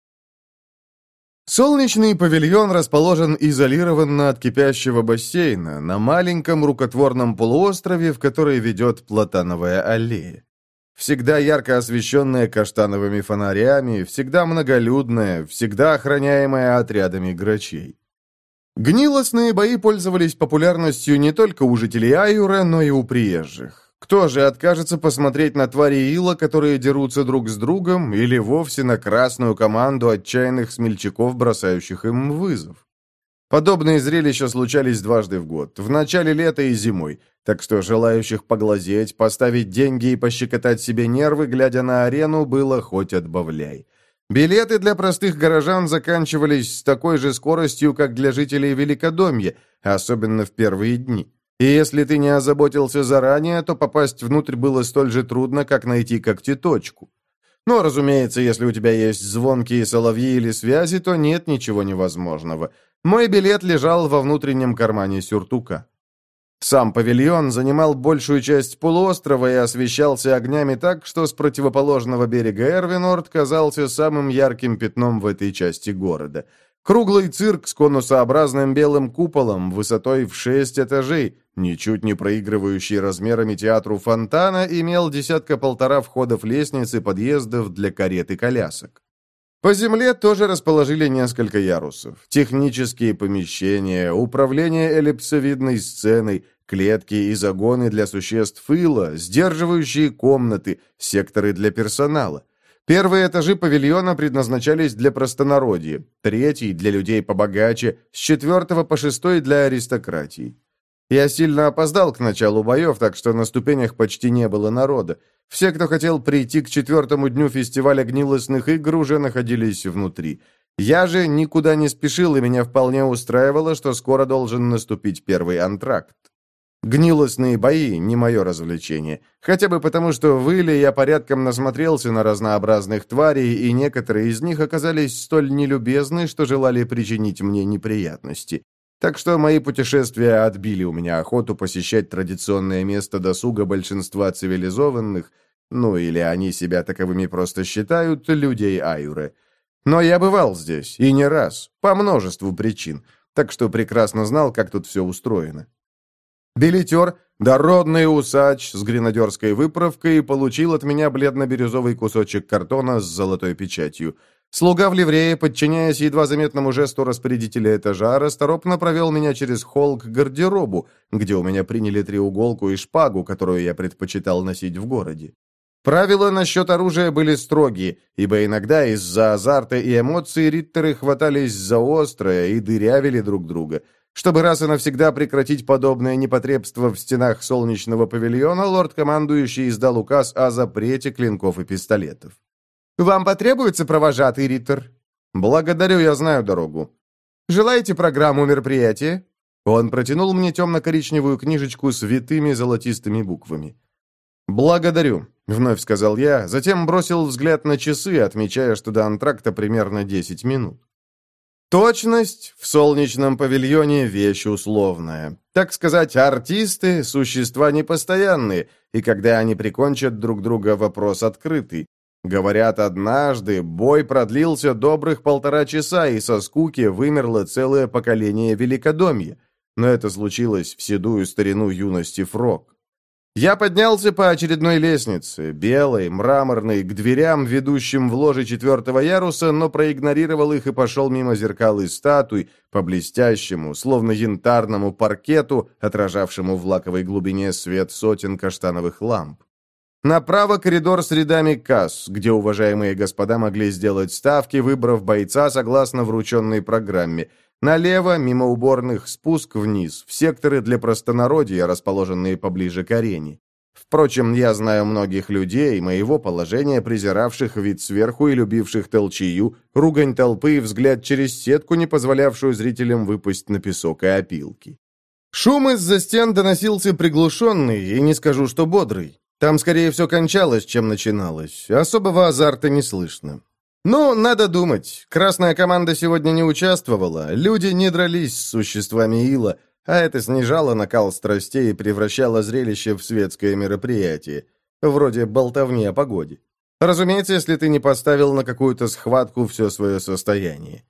Солнечный павильон расположен изолированно от кипящего бассейна на маленьком рукотворном полуострове, в который ведет Платановая аллея. Всегда ярко освещенная каштановыми фонарями, всегда многолюдная, всегда охраняемая отрядами грачей. Гнилостные бои пользовались популярностью не только у жителей Айура, но и у приезжих. Кто же откажется посмотреть на твари ила, которые дерутся друг с другом, или вовсе на красную команду отчаянных смельчаков, бросающих им вызов? Подобные зрелища случались дважды в год, в начале лета и зимой, так что желающих поглазеть, поставить деньги и пощекотать себе нервы, глядя на арену, было хоть отбавляй. Билеты для простых горожан заканчивались с такой же скоростью, как для жителей Великодомья, особенно в первые дни. И если ты не озаботился заранее, то попасть внутрь было столь же трудно, как найти когтеточку. Но, разумеется, если у тебя есть звонкие соловьи или связи, то нет ничего невозможного. Мой билет лежал во внутреннем кармане сюртука. Сам павильон занимал большую часть полуострова и освещался огнями так, что с противоположного берега Эрвинорд казался самым ярким пятном в этой части города. Круглый цирк с конусообразным белым куполом, высотой в шесть этажей, ничуть не проигрывающий размерами театру фонтана, имел десятка-полтора входов лестниц и подъездов для карет и колясок. По земле тоже расположили несколько ярусов. Технические помещения, управление эллипсовидной сценой, клетки и загоны для существ ила, сдерживающие комнаты, секторы для персонала. Первые этажи павильона предназначались для простонародья, третий – для людей побогаче, с четвертого по шестой – для аристократии. Я сильно опоздал к началу боев, так что на ступенях почти не было народа. Все, кто хотел прийти к четвертому дню фестиваля гнилостных игр, уже находились внутри. Я же никуда не спешил, и меня вполне устраивало, что скоро должен наступить первый антракт. Гнилостные бои – не мое развлечение. Хотя бы потому, что в Иле я порядком насмотрелся на разнообразных тварей, и некоторые из них оказались столь нелюбезны, что желали причинить мне неприятности. Так что мои путешествия отбили у меня охоту посещать традиционное место досуга большинства цивилизованных, ну или они себя таковыми просто считают, людей Айуры. Но я бывал здесь, и не раз, по множеству причин, так что прекрасно знал, как тут все устроено. Билетер, дородный усач с гренадерской выправкой, получил от меня бледно-бирюзовый кусочек картона с золотой печатью. Слуга в ливрее, подчиняясь едва заметному жесту распорядителя этажа, расторопно провел меня через холл к гардеробу, где у меня приняли треуголку и шпагу, которую я предпочитал носить в городе. Правила насчет оружия были строгие, ибо иногда из-за азарта и эмоций риттеры хватались за острое и дырявили друг друга. Чтобы раз и навсегда прекратить подобное непотребство в стенах солнечного павильона, лорд-командующий издал указ о запрете клинков и пистолетов. «Вам потребуется провожатый, Риттер?» «Благодарю, я знаю дорогу». «Желаете программу мероприятия?» Он протянул мне темно-коричневую книжечку с витыми золотистыми буквами. «Благодарю», — вновь сказал я, затем бросил взгляд на часы, отмечая, что до антракта примерно десять минут. Точность в солнечном павильоне – вещь условная. Так сказать, артисты – существа непостоянные, и когда они прикончат друг друга, вопрос открытый. Говорят, однажды бой продлился добрых полтора часа, и со скуки вымерло целое поколение Великодомья. Но это случилось в седую старину юности Фрог. Я поднялся по очередной лестнице, белой, мраморной, к дверям, ведущим в ложе четвертого яруса, но проигнорировал их и пошел мимо зеркал и статуй, по блестящему, словно янтарному паркету, отражавшему в лаковой глубине свет сотен каштановых ламп. Направо коридор с рядами касс, где уважаемые господа могли сделать ставки, выбрав бойца согласно врученной программе. Налево, мимо уборных, спуск вниз, в секторы для простонародья, расположенные поближе к арене. Впрочем, я знаю многих людей моего положения, презиравших вид сверху и любивших толчею, ругань толпы и взгляд через сетку, не позволявшую зрителям выпасть на песок и опилки. Шум из-за стен доносился приглушенный, и не скажу, что бодрый. Там скорее все кончалось, чем начиналось. Особого азарта не слышно. Ну, надо думать. Красная команда сегодня не участвовала, люди не дрались с существами ила, а это снижало накал страстей и превращало зрелище в светское мероприятие. вроде болтовни о погоде. Разумеется, если ты не поставил на какую-то схватку все свое состояние.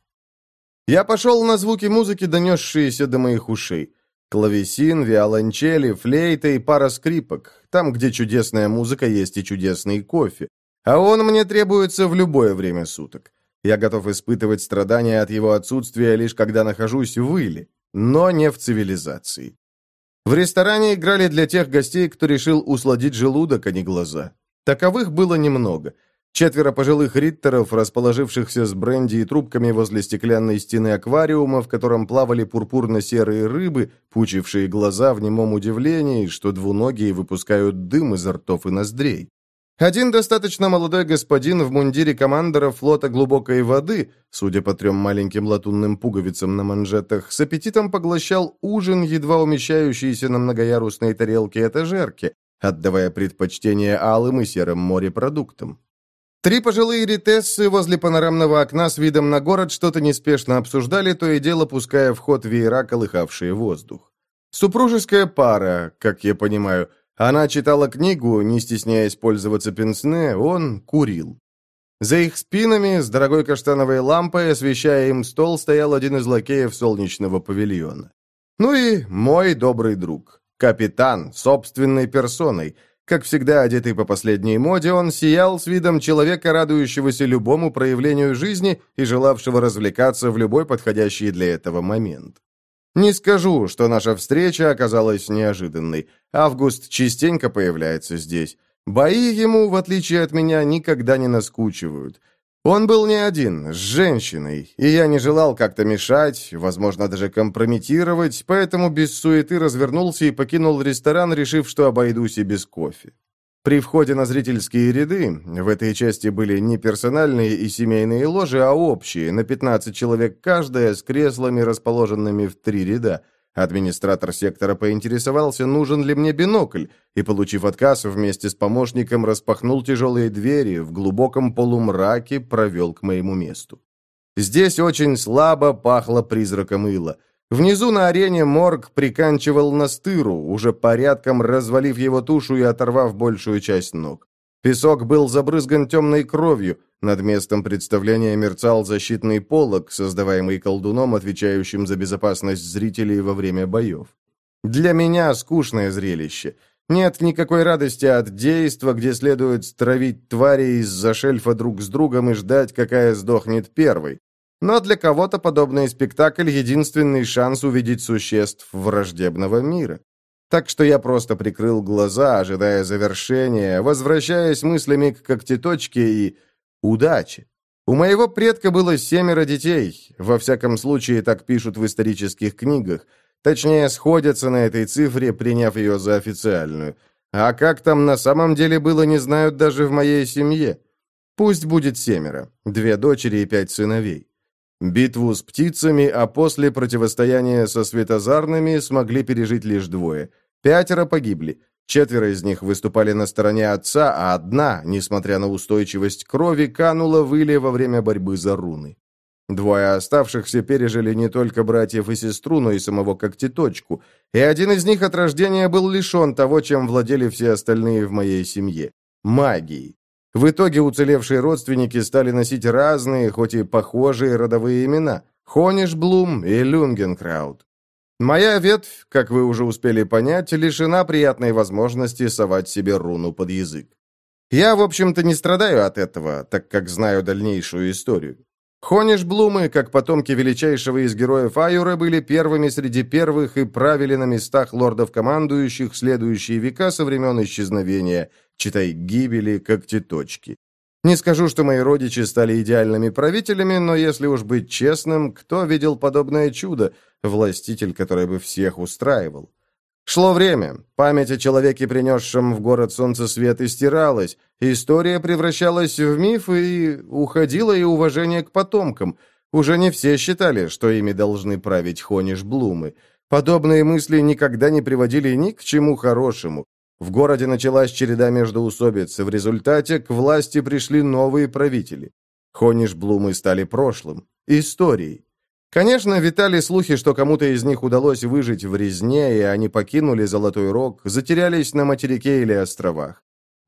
Я пошел на звуки музыки, донесшиеся до моих ушей. Клавесин, виолончели, флейта и пара скрипок. Там, где чудесная музыка, есть и чудесный кофе. А он мне требуется в любое время суток. Я готов испытывать страдания от его отсутствия, лишь когда нахожусь в Иле, но не в цивилизации. В ресторане играли для тех гостей, кто решил усладить желудок, а не глаза. Таковых было немного. Четверо пожилых риттеров, расположившихся с бренди и трубками возле стеклянной стены аквариума, в котором плавали пурпурно-серые рыбы, пучившие глаза в немом удивлении, что двуногие выпускают дым изо ртов и ноздрей. Один достаточно молодой господин в мундире командора флота глубокой воды, судя по трем маленьким латунным пуговицам на манжетах, с аппетитом поглощал ужин, едва умещающийся на многоярусной тарелке этажерки, отдавая предпочтение алым и серым морепродуктам. Три пожилые ритессы возле панорамного окна с видом на город что-то неспешно обсуждали, то и дело пуская в ход веера, колыхавшие воздух. Супружеская пара, как я понимаю. Она читала книгу, не стесняясь пользоваться пенсне, он курил. За их спинами, с дорогой каштановой лампой, освещая им стол, стоял один из лакеев солнечного павильона. Ну и мой добрый друг, капитан, собственной персоной. Как всегда, одетый по последней моде, он сиял с видом человека, радующегося любому проявлению жизни и желавшего развлекаться в любой подходящий для этого момент. Не скажу, что наша встреча оказалась неожиданной. Август частенько появляется здесь. Бои ему, в отличие от меня, никогда не наскучивают. Он был не один, с женщиной, и я не желал как-то мешать, возможно, даже компрометировать, поэтому без суеты развернулся и покинул ресторан, решив, что обойдусь и без кофе. При входе на зрительские ряды, в этой части были не персональные и семейные ложи, а общие, на пятнадцать человек каждая, с креслами, расположенными в три ряда. Администратор сектора поинтересовался, нужен ли мне бинокль, и, получив отказ, вместе с помощником распахнул тяжелые двери, в глубоком полумраке провел к моему месту. Здесь очень слабо пахло призраком ила. Внизу на арене морг приканчивал настыру, уже порядком развалив его тушу и оторвав большую часть ног. Песок был забрызган темной кровью, над местом представления мерцал защитный полог, создаваемый колдуном, отвечающим за безопасность зрителей во время боев. Для меня скучное зрелище. Нет никакой радости от действа, где следует стравить твари из-за шельфа друг с другом и ждать, какая сдохнет первой. Но для кого-то подобный спектакль — единственный шанс увидеть существ враждебного мира. Так что я просто прикрыл глаза, ожидая завершения, возвращаясь мыслями к когтеточке и удаче. У моего предка было семеро детей, во всяком случае так пишут в исторических книгах, точнее сходятся на этой цифре, приняв ее за официальную. А как там на самом деле было, не знают даже в моей семье. Пусть будет семеро, две дочери и пять сыновей. Битву с птицами, а после противостояния со светозарными смогли пережить лишь двое. Пятеро погибли. Четверо из них выступали на стороне отца, а одна, несмотря на устойчивость крови, канула в иле во время борьбы за руны. Двое оставшихся пережили не только братьев и сестру, но и самого когтеточку, и один из них от рождения был лишен того, чем владели все остальные в моей семье – магией. В итоге уцелевшие родственники стали носить разные, хоть и похожие родовые имена – Хонишблум и Люнгенкраут. Моя ветвь, как вы уже успели понять, лишена приятной возможности совать себе руну под язык. Я, в общем-то, не страдаю от этого, так как знаю дальнейшую историю. Хонишблумы, как потомки величайшего из героев Аюра, были первыми среди первых и правили на местах лордов-командующих следующие века со времен исчезновения, читай гибели когтеточки. Не скажу, что мои родичи стали идеальными правителями, но если уж быть честным, кто видел подобное чудо, властитель, который бы всех устраивал? Шло время, память о человеке, принесшем в город солнцесвет, истиралась, история превращалась в миф, и уходило и уважение к потомкам. Уже не все считали, что ими должны править Хонишблумы. Подобные мысли никогда не приводили ни к чему хорошему. В городе началась череда междоусобиц, в результате к власти пришли новые правители. Хонишблумы стали прошлым, историей. Конечно, витали слухи, что кому-то из них удалось выжить в резне, и они покинули Золотой Рог, затерялись на материке или островах.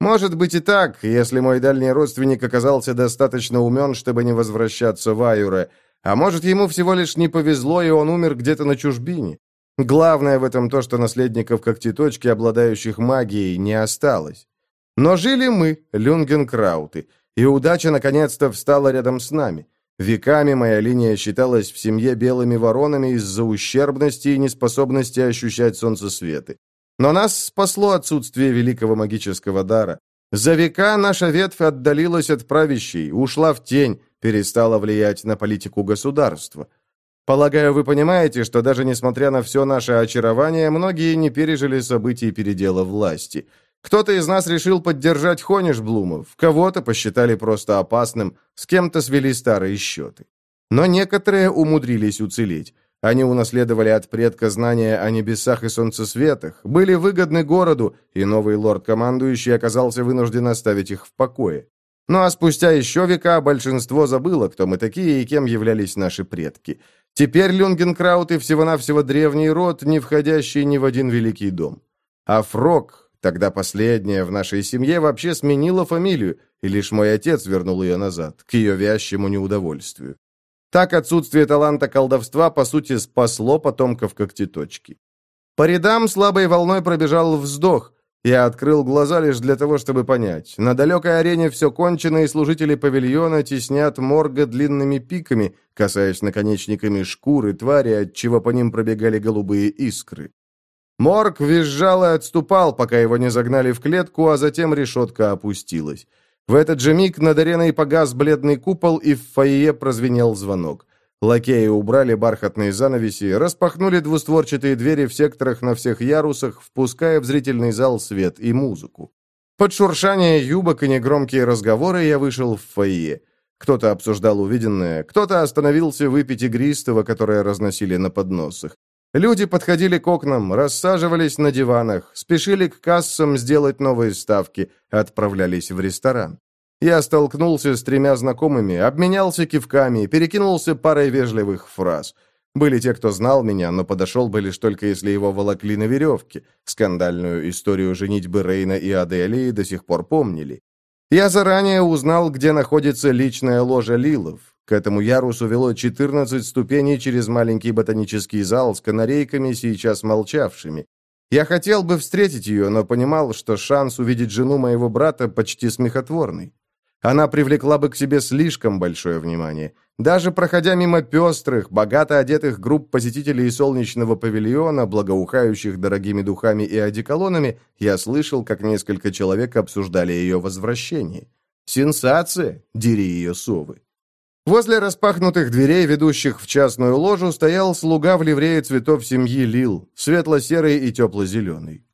Может быть и так, если мой дальний родственник оказался достаточно умен, чтобы не возвращаться в Аюре, а может, ему всего лишь не повезло, и он умер где-то на чужбине. Главное в этом то, что наследников когтеточки, обладающих магией, не осталось. Но жили мы, Люнгенкрауты, и удача наконец-то встала рядом с нами. Веками моя линия считалась в семье белыми воронами из-за ущербности и неспособности ощущать солнцесветы. Но нас спасло отсутствие великого магического дара. За века наша ветвь отдалилась от правящей, ушла в тень, перестала влиять на политику государства. Полагаю, вы понимаете, что даже несмотря на все наше очарование, многие не пережили событий передела власти. Кто-то из нас решил поддержать Хонишблумов, кого-то посчитали просто опасным, с кем-то свели старые счеты. Но некоторые умудрились уцелеть. Они унаследовали от предка знания о небесах и солнцесветах, были выгодны городу, и новый лорд-командующий оказался вынужден оставить их в покое. Ну а спустя еще века большинство забыло, кто мы такие и кем являлись наши предки. Теперь Люнгенкрауты всего-навсего древний род, не входящий ни в один великий дом. А Фрог, тогда последняя в нашей семье, вообще сменила фамилию, и лишь мой отец вернул ее назад, к ее вящему неудовольствию. Так отсутствие таланта колдовства, по сути, спасло потомков когтеточки. По рядам слабой волной пробежал вздох. Я открыл глаза лишь для того, чтобы понять. На далекой арене все кончено, и служители павильона теснят Морга длинными пиками, касаясь наконечниками шкуры твари, отчего по ним пробегали голубые искры. Морг визжал и отступал, пока его не загнали в клетку, а затем решетка опустилась. В этот же миг над ареной погас бледный купол, и в фойе прозвенел звонок. Лакеи убрали бархатные занавеси, распахнули двустворчатые двери в секторах на всех ярусах, впуская в зрительный зал свет и музыку. Под шуршание юбок и негромкие разговоры я вышел в фойе. Кто-то обсуждал увиденное, кто-то остановился выпить игристого, которое разносили на подносах. Люди подходили к окнам, рассаживались на диванах, спешили к кассам сделать новые ставки, отправлялись в ресторан. Я столкнулся с тремя знакомыми, обменялся кивками, перекинулся парой вежливых фраз. Были те, кто знал меня, но подошел бы лишь только если его волокли на веревке. Скандальную историю женитьбы Рейна и Аделии до сих пор помнили. Я заранее узнал, где находится личная ложа Лилов. К этому ярусу вело четырнадцать ступеней через маленький ботанический зал с канарейками, сейчас молчавшими. Я хотел бы встретить ее, но понимал, что шанс увидеть жену моего брата почти смехотворный. Она привлекла бы к себе слишком большое внимание. Даже проходя мимо пестрых, богато одетых групп посетителей солнечного павильона, благоухающих дорогими духами и одеколонами, я слышал, как несколько человек обсуждали ее возвращение. Сенсация, дери ее совы. Возле распахнутых дверей, ведущих в частную ложу, стоял слуга в ливрее цветов семьи Лил, светло-серый и тепло-зеленый.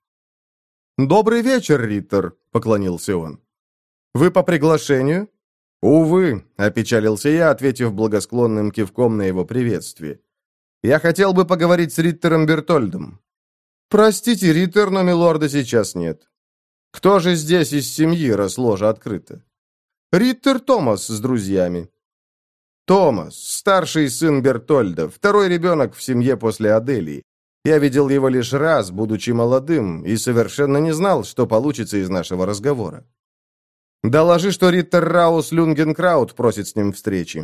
«Добрый вечер, Риттер», — поклонился он. «Вы по приглашению?» «Увы», — опечалился я, ответив благосклонным кивком на его приветствие. «Я хотел бы поговорить с Риттером Бертольдом». «Простите, Риттер, но милорда сейчас нет». «Кто же здесь из семьи, раз ложа открыта?» «Риттер Томас с друзьями». Томас, старший сын Бертольда, второй ребенок в семье после Аделии. Я видел его лишь раз, будучи молодым, и совершенно не знал, что получится из нашего разговора. «Доложи, что Риттер Раус Люнгенкраут просит с ним встречи».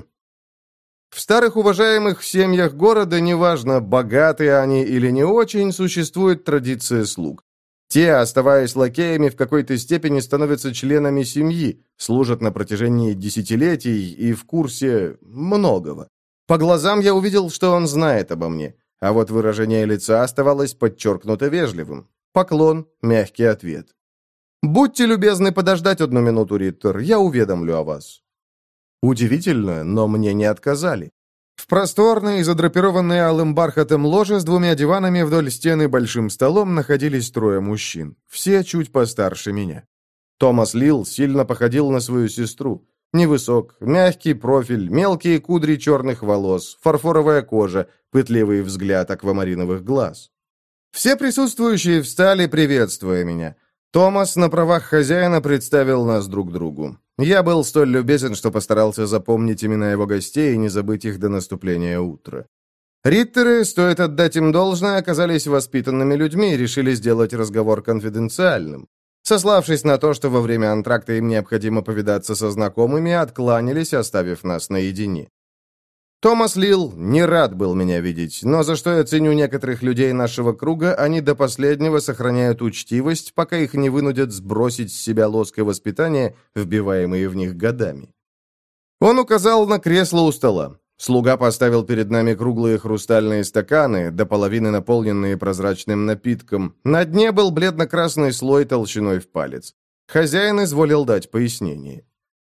В старых уважаемых семьях города, неважно, богатые они или не очень, существует традиция слуг. Те, оставаясь лакеями, в какой-то степени становятся членами семьи, служат на протяжении десятилетий и в курсе многого. По глазам я увидел, что он знает обо мне, а вот выражение лица оставалось подчеркнуто вежливым. Поклон, мягкий ответ. «Будьте любезны подождать одну минуту, Риттер, я уведомлю о вас». Удивительно, но мне не отказали. В просторной, задрапированной алым бархатом ложе с двумя диванами вдоль стены большим столом находились трое мужчин, все чуть постарше меня. Томас Лил сильно походил на свою сестру. Невысок, мягкий профиль, мелкие кудри черных волос, фарфоровая кожа, пытливый взгляд аквамариновых глаз. Все присутствующие встали, приветствуя меня. Томас на правах хозяина представил нас друг другу. Я был столь любезен, что постарался запомнить имена его гостей и не забыть их до наступления утра. Риттеры, стоит отдать им должное, оказались воспитанными людьми и решили сделать разговор конфиденциальным. Сославшись на то, что во время антракта им необходимо повидаться со знакомыми, откланялись, оставив нас наедине. Томас Лил не рад был меня видеть, но за что я ценю некоторых людей нашего круга, они до последнего сохраняют учтивость, пока их не вынудят сбросить с себя лоск и воспитание, вбиваемые в них годами. Он указал на кресло у стола. Слуга поставил перед нами круглые хрустальные стаканы, до половины наполненные прозрачным напитком. На дне был бледно-красный слой толщиной в палец. Хозяин изволил дать пояснение.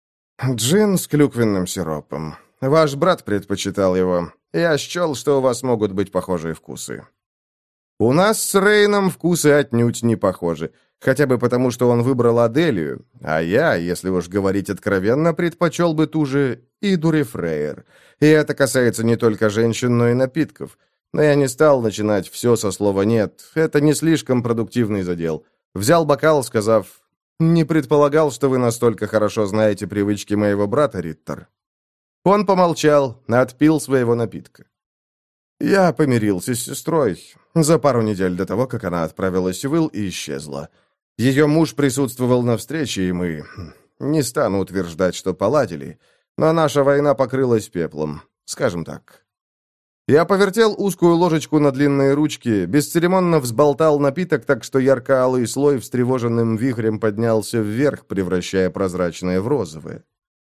«Джин с клюквенным сиропом. Ваш брат предпочитал его. Я счел, что у вас могут быть похожие вкусы». У нас с Рейном вкусы отнюдь не похожи. Хотя бы потому, что он выбрал Аделию, а я, если уж говорить откровенно, предпочел бы ту же Идури Фрейер. И это касается не только женщин, но и напитков. Но я не стал начинать все со слова «нет». Это не слишком продуктивный задел. Взял бокал, сказав: «Не предполагал, что вы настолько хорошо знаете привычки моего брата, Риттер». Он помолчал, отпил своего напитка. Я помирился с сестрой за пару недель до того, как она отправилась в Ил и исчезла. Ее муж присутствовал на встрече, и мы... Не стану утверждать, что поладили, но наша война покрылась пеплом, скажем так. Я повертел узкую ложечку на длинные ручки, бесцеремонно взболтал напиток, так что ярко-алый слой встревоженным вихрем поднялся вверх, превращая прозрачное в розовое.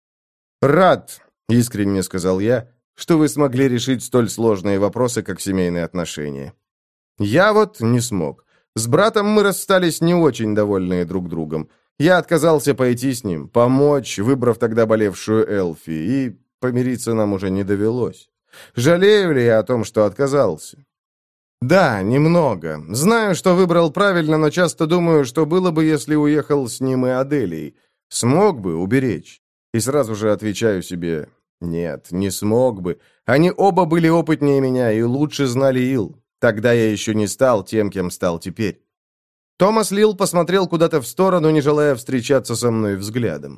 «Рад», — искренне сказал я, — «что вы смогли решить столь сложные вопросы, как семейные отношения. Я вот не смог. С братом мы расстались не очень довольные друг другом. Я отказался пойти с ним, помочь, выбрав тогда болевшую Элфи, и помириться нам уже не довелось. Жалею ли я о том, что отказался? Да, немного. Знаю, что выбрал правильно, но часто думаю, что было бы, если уехал с ним и Аделией. Смог бы уберечь. И сразу же отвечаю себе: нет, не смог бы. Они оба были опытнее меня и лучше знали Ил. Тогда я еще не стал тем, кем стал теперь. Томас Лил посмотрел куда-то в сторону, не желая встречаться со мной взглядом.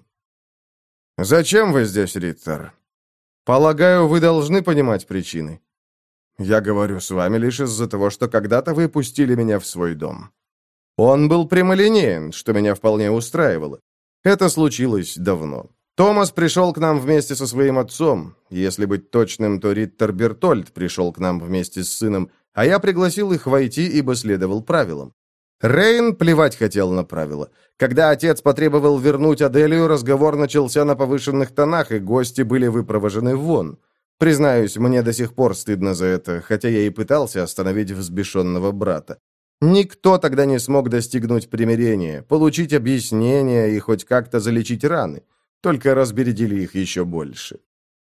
«Зачем вы здесь, Риттер? Полагаю, вы должны понимать причины. Я говорю с вами лишь из-за того, что когда-то вы пустили меня в свой дом». Он был прямолинеен, что меня вполне устраивало. Это случилось давно. Томас пришел к нам вместе со своим отцом. Если быть точным, то Риттер Бертольд пришел к нам вместе с сыном, а я пригласил их войти, ибо следовал правилам. Рейн плевать хотел на правила. Когда отец потребовал вернуть Аделию, разговор начался на повышенных тонах, и гости были выпровожены вон. Признаюсь, мне до сих пор стыдно за это, хотя я и пытался остановить взбешенного брата. Никто тогда не смог достигнуть примирения, получить объяснение и хоть как-то залечить раны. Только разбередили их еще больше.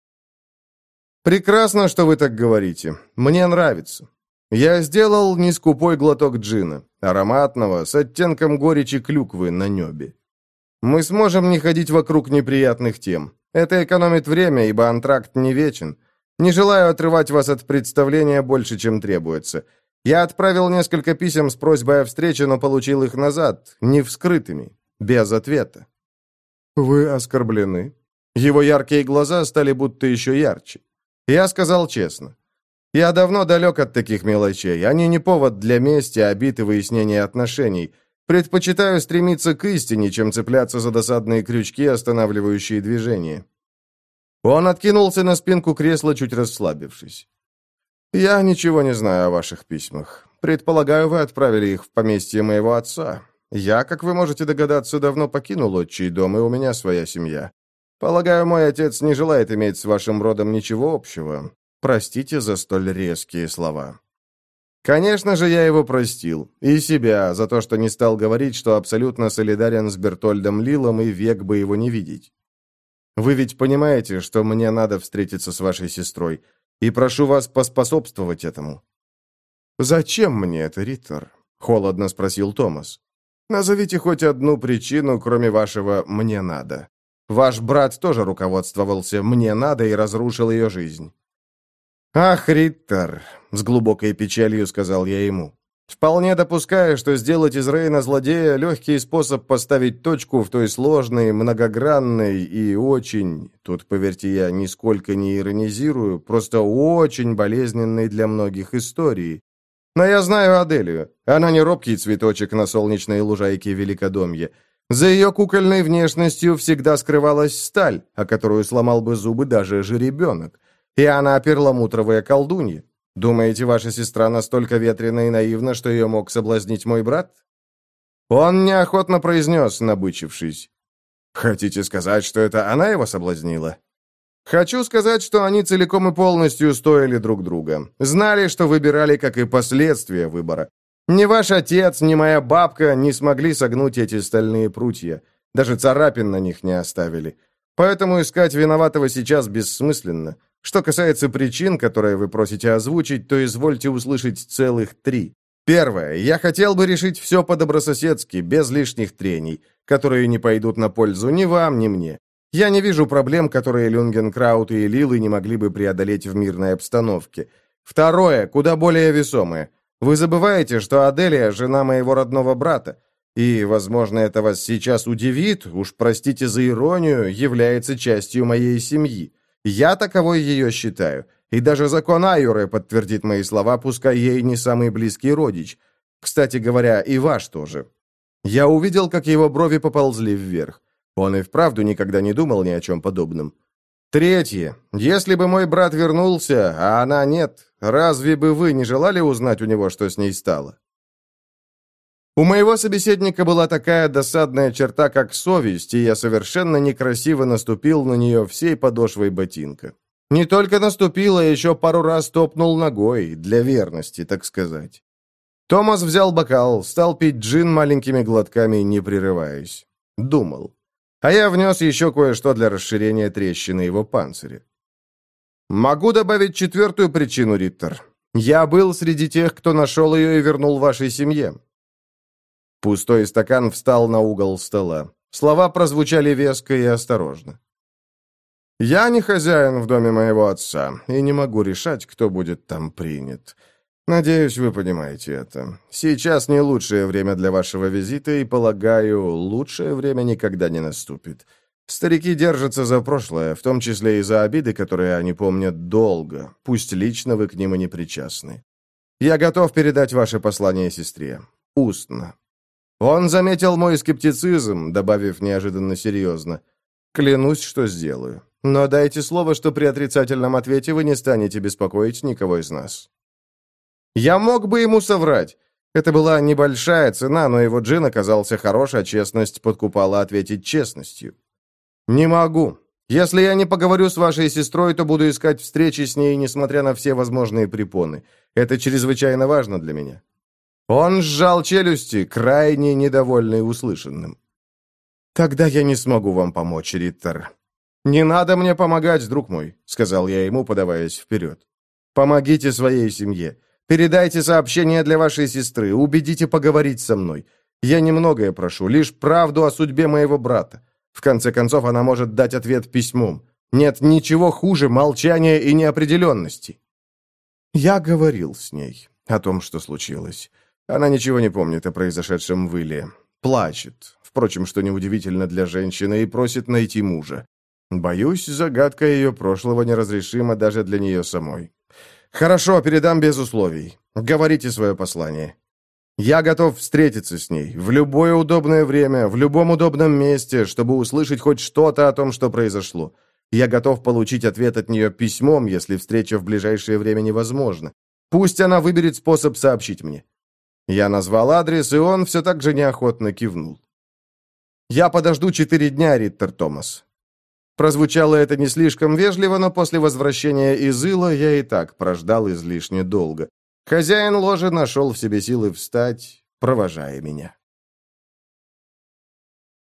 «Прекрасно, что вы так говорите. Мне нравится». Я сделал нескупой глоток джина, ароматного, с оттенком горечи клюквы на небе. Мы сможем не ходить вокруг неприятных тем. Это экономит время, ибо антракт не вечен. Не желаю отрывать вас от представления больше, чем требуется. Я отправил несколько писем с просьбой о встрече, но получил их назад, не вскрытыми, без ответа. Вы оскорблены. Его яркие глаза стали будто еще ярче. Я сказал честно. Я давно далек от таких мелочей. Они не повод для мести, обид и выяснения отношений. Предпочитаю стремиться к истине, чем цепляться за досадные крючки, останавливающие движение. Он откинулся на спинку кресла, чуть расслабившись. Я ничего не знаю о ваших письмах. Предполагаю, вы отправили их в поместье моего отца. Я, как вы можете догадаться, давно покинул отчий дом, и у меня своя семья. Полагаю, мой отец не желает иметь с вашим родом ничего общего. Простите за столь резкие слова. Конечно же, я его простил. И себя за то, что не стал говорить, что абсолютно солидарен с Бертольдом Лилом и век бы его не видеть. Вы ведь понимаете, что мне надо встретиться с вашей сестрой, и прошу вас поспособствовать этому. «Зачем мне это, Риттер?» — холодно спросил Томас. «Назовите хоть одну причину, кроме вашего «мне надо». Ваш брат тоже руководствовался «мне надо» и разрушил ее жизнь». «Ах, Риттер!» — с глубокой печалью сказал я ему. «Вполне допускаю, что сделать из Рейна злодея легкий способ поставить точку в той сложной, многогранной и очень, тут, поверьте, я нисколько не иронизирую, просто очень болезненной для многих истории. Но я знаю Аделию. Она не робкий цветочек на солнечной лужайке Великодомья. За ее кукольной внешностью всегда скрывалась сталь, о которую сломал бы зубы даже жеребенок. И она перламутровая колдунья. Думаете, ваша сестра настолько ветреная и наивна, что ее мог соблазнить мой брат?» Он неохотно произнес, набычившись. «Хотите сказать, что это она его соблазнила?» «Хочу сказать, что они целиком и полностью стоили друг друга. Знали, что выбирали, как и последствия выбора. Ни ваш отец, ни моя бабка не смогли согнуть эти стальные прутья. Даже царапин на них не оставили. Поэтому искать виноватого сейчас бессмысленно. Что касается причин, которые вы просите озвучить, то извольте услышать целых три. Первое. Я хотел бы решить все по-добрососедски, без лишних трений, которые не пойдут на пользу ни вам, ни мне. Я не вижу проблем, которые Люнгенкраут и Лилы не могли бы преодолеть в мирной обстановке. Второе, куда более весомое. Вы забываете, что Аделия – жена моего родного брата, и, возможно, это вас сейчас удивит, уж простите за иронию, является частью моей семьи. Я таковой ее считаю, и даже закон Айуры подтвердит мои слова, пускай ей не самый близкий родич. Кстати говоря, и ваш тоже. Я увидел, как его брови поползли вверх. Он и вправду никогда не думал ни о чем подобном. Третье. Если бы мой брат вернулся, а она нет, разве бы вы не желали узнать у него, что с ней стало? У моего собеседника была такая досадная черта, как совесть, и я совершенно некрасиво наступил на нее всей подошвой ботинка. Не только наступил, а еще пару раз топнул ногой, для верности, так сказать. Томас взял бокал, стал пить джин маленькими глотками, не прерываясь. Думал. А я внес еще кое-что для расширения трещины его панциря. Могу добавить четвертую причину, Риттер. Я был среди тех, кто нашел ее и вернул вашей семье. Пустой стакан встал на угол стола. Слова прозвучали веско и осторожно. «Я не хозяин в доме моего отца, и не могу решать, кто будет там принят. Надеюсь, вы понимаете это. Сейчас не лучшее время для вашего визита, и, полагаю, лучшее время никогда не наступит. Старики держатся за прошлое, в том числе и за обиды, которые они помнят долго, пусть лично вы к ним и не причастны. Я готов передать ваше послание сестре. Устно». Он заметил мой скептицизм, добавив неожиданно серьезно. «Клянусь, что сделаю. Но дайте слово, что при отрицательном ответе вы не станете беспокоить никого из нас». Я мог бы ему соврать. Это была небольшая цена, но его джин оказался хорош, а честность подкупала ответить честностью. «Не могу. Если я не поговорю с вашей сестрой, то буду искать встречи с ней, несмотря на все возможные препоны. Это чрезвычайно важно для меня». Он сжал челюсти, крайне недовольный услышанным. «Тогда я не смогу вам помочь, Риттер». «Не надо мне помогать, друг мой», — сказал я ему, подаваясь вперед. «Помогите своей семье. Передайте сообщение для вашей сестры, убедите поговорить со мной. Я немногое прошу, лишь правду о судьбе моего брата. В конце концов, она может дать ответ письмом. Нет ничего хуже молчания и неопределенности». Я говорил с ней о том, что случилось. Она ничего не помнит о произошедшем в Иле. Плачет, впрочем, что неудивительно для женщины, и просит найти мужа. Боюсь, загадка ее прошлого неразрешима даже для нее самой. Хорошо, передам без условий. Говорите свое послание. Я готов встретиться с ней в любое удобное время, в любом удобном месте, чтобы услышать хоть что-то о том, что произошло. Я готов получить ответ от нее письмом, если встреча в ближайшее время невозможна. Пусть она выберет способ сообщить мне. Я назвал адрес, и он все так же неохотно кивнул. «Я подожду четыре дня, Риттер Томас». Прозвучало это не слишком вежливо, но после возвращения из Ила я и так прождал излишне долго. Хозяин ложи нашел в себе силы встать, провожая меня.